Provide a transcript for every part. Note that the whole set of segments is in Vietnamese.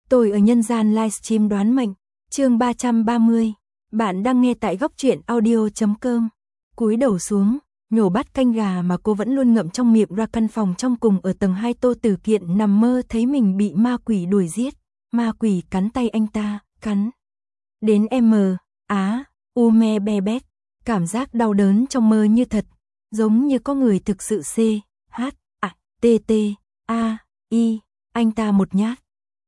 Tôi ở nhân gian livestream đoán mệnh, chương 330. Bạn đang nghe tại góc truyện audio.com. Cúi đầu xuống, nhổ bát canh gà mà cô vẫn luôn ngậm trong miệng ra căn phòng trong cùng ở tầng 2. Tô Tử Kiện nằm mơ thấy mình bị ma quỷ đuổi giết. Ma quỷ cắn tay anh ta, cắn đến me be bét. Cảm giác đau đớn trong mơ như thật, giống như có người thực sự I anh ta một nhát.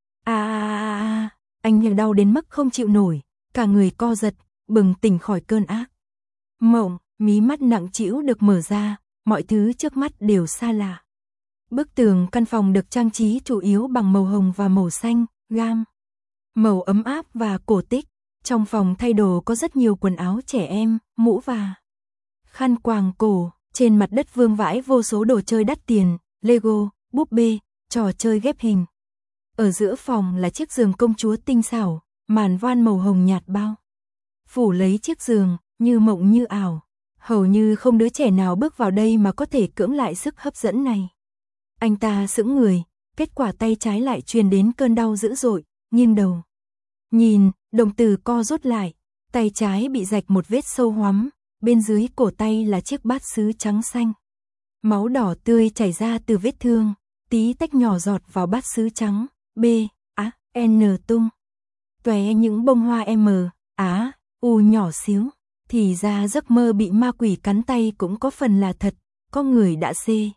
Anh nhờ đau đến mức không chịu nổi, cả người co giật, bừng tỉnh khỏi cơn ác mộng, mí mắt nặng trĩu được mở ra, mọi thứ trước mắt đều xa lạ. Bức tường căn phòng được trang trí chủ yếu bằng màu hồng và màu xanh, gam màu ấm áp và cổ tích. Trong phòng thay đồ có rất nhiều quần áo trẻ em, mũ và khăn quàng cổ. Trên mặt đất vương vãi vô số đồ chơi đắt tiền, Lego, búp bê, trò chơi ghép hình. Ở giữa phòng là chiếc giường công chúa tinh xảo, màn voan màu hồng nhạt bao phủ lấy chiếc giường, như mộng như ảo. Hầu như không đứa trẻ nào bước vào đây mà có thể cưỡng lại sức hấp dẫn này. Anh ta sững người, kết quả tay trái lại truyền đến cơn đau dữ dội, nghiêng đầu nhìn, đồng tử co rút lại, tay trái bị rạch một vết sâu hoắm, bên dưới cổ tay là chiếc bát sứ trắng xanh. Máu đỏ tươi chảy ra từ vết thương, tí tách nhỏ giọt vào bát sứ trắng, tung tóe những bông hoa nhỏ xíu. Thì ra giấc mơ bị ma quỷ cắn tay cũng có phần là thật, có người đã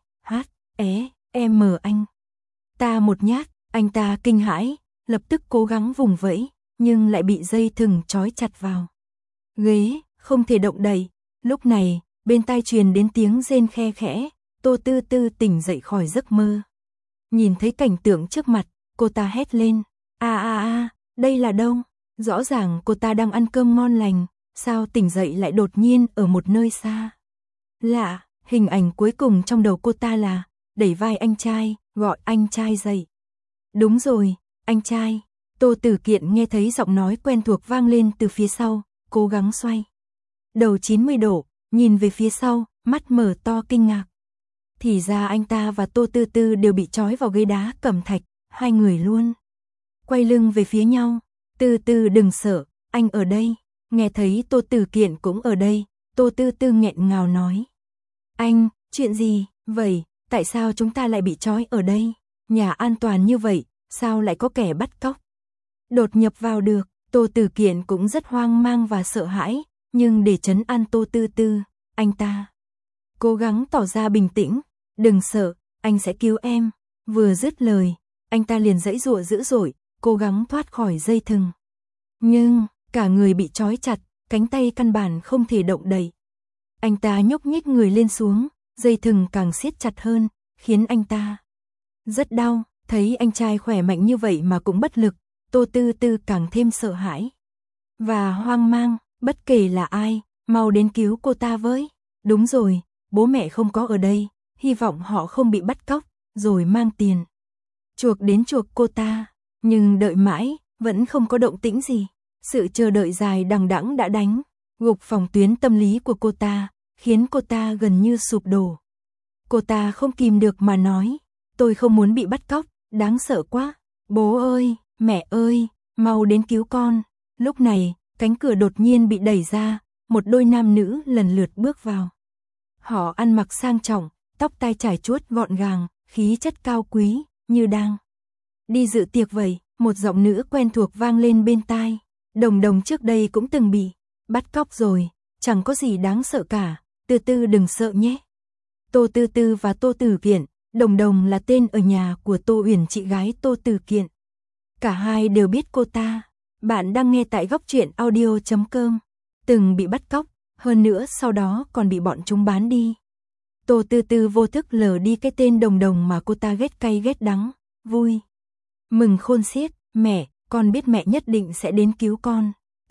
anh ta một nhát. Anh ta kinh hãi, lập tức cố gắng vùng vẫy, nhưng lại bị dây thừng trói chặt vào ghế, không thể động đậy. Lúc này, bên tai truyền đến tiếng rên khe khẽ. Tô Tư Tư tỉnh dậy khỏi giấc mơ. Nhìn thấy cảnh tượng trước mặt, cô ta hét lên. Đây là đâu? Rõ ràng cô ta đang ăn cơm ngon lành, sao tỉnh dậy lại đột nhiên ở một nơi xa lạ. Hình ảnh cuối cùng trong đầu cô ta là đẩy vai anh trai, gọi anh trai dậy. Đúng rồi, anh trai. Tô Tử Kiện nghe thấy giọng nói quen thuộc vang lên từ phía sau, cố gắng xoay đầu 90 độ, nhìn về phía sau, mắt mở to kinh ngạc. Thì ra anh ta và Tô Tư Tư đều bị trói vào ghế đá cẩm thạch, hai người luôn quay lưng về phía nhau. Tư Tư đừng sợ, anh ở đây. Nghe thấy Tô Tử Kiện cũng ở đây, Tô Tư Tư nghẹn ngào nói. Anh, chuyện gì vậy? Tại sao chúng ta lại bị trói ở đây? Nhà an toàn như vậy, sao lại có kẻ bắt cóc đột nhập vào được? Tô Tử Kiện cũng rất hoang mang và sợ hãi, nhưng để trấn an Tô Tư Tư, anh ta cố gắng tỏ ra bình tĩnh. Đừng sợ, anh sẽ cứu em. Vừa dứt lời, anh ta liền giãy giụa dữ dội, cố gắng thoát khỏi dây thừng. Nhưng, cả người bị trói chặt, cánh tay căn bản không thể động đậy. Anh ta nhúc nhích người lên xuống, dây thừng càng siết chặt hơn, khiến anh ta rất đau. Thấy anh trai khỏe mạnh như vậy mà cũng bất lực, Tô Tư Tư càng thêm sợ hãi và hoang mang. Bất kể là ai, mau đến cứu cô ta với. Đúng rồi, bố mẹ không có ở đây, hy vọng họ không bị bắt cóc, rồi mang tiền chuộc đến chuộc cô ta. Nhưng đợi mãi, vẫn không có động tĩnh gì. Sự chờ đợi dài đằng đẵng đã đánh gục phòng tuyến tâm lý của cô ta, khiến cô ta gần như sụp đổ. Cô ta không kìm được mà nói, tôi không muốn bị bắt cóc, đáng sợ quá. Bố ơi, mẹ ơi, mau đến cứu con. Lúc này, cánh cửa đột nhiên bị đẩy ra, một đôi nam nữ lần lượt bước vào. Họ ăn mặc sang trọng, tóc tai trải chuốt gọn gàng, khí chất cao quý, như đang đi dự tiệc vậy. Một giọng nữ quen thuộc vang lên bên tai. Đồng Đồng trước đây cũng từng bị bắt cóc rồi, chẳng có gì đáng sợ cả, Tư Tư đừng sợ nhé. Tô Tư Tư và Tô Tử Kiện, Đồng Đồng là tên ở nhà của Tô Uyển, chị gái Tô Tử Kiện. Cả hai đều biết cô ta. Bạn đang nghe tại góc truyện audio.com. Từng bị bắt cóc, hơn nữa sau đó còn bị bọn chúng bán đi. Tô Tư Tư vô thức lờ đi cái tên Đồng Đồng mà cô ta ghét cay ghét đắng, vui mừng khôn xiết. Mẹ, con biết mẹ nhất định sẽ đến cứu con.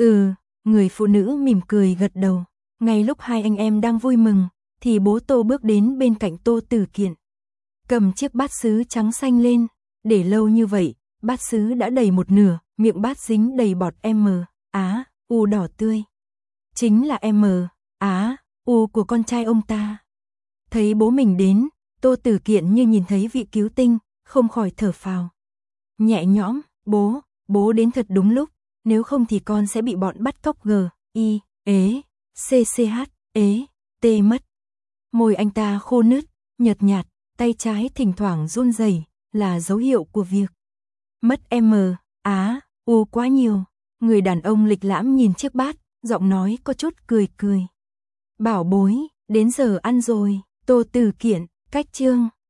Người phụ nữ mỉm cười gật đầu. Ngay lúc hai anh em đang vui mừng, thì bố Tô bước đến bên cạnh Tô Tử Kiện, cầm chiếc bát sứ trắng xanh lên. Để lâu như vậy, bát sứ đã đầy một nửa, miệng bát dính đầy bọt đỏ tươi. Chính là của con trai ông ta. Thấy bố mình đến, Tô Tử Kiện như nhìn thấy vị cứu tinh, không khỏi thở phào nhẹ nhõm. Bố đến thật đúng lúc, nếu không thì con sẽ bị bọn bắt cóc T mất. Môi anh ta khô nứt, nhợt nhạt, tay trái thỉnh thoảng run rẩy, là dấu hiệu của việc mất quá nhiều. Người đàn ông lịch lãm nhìn chiếc bát, giọng nói có chút cười. Bảo bối, đến giờ ăn rồi. Tô Tử Kiện, cách chương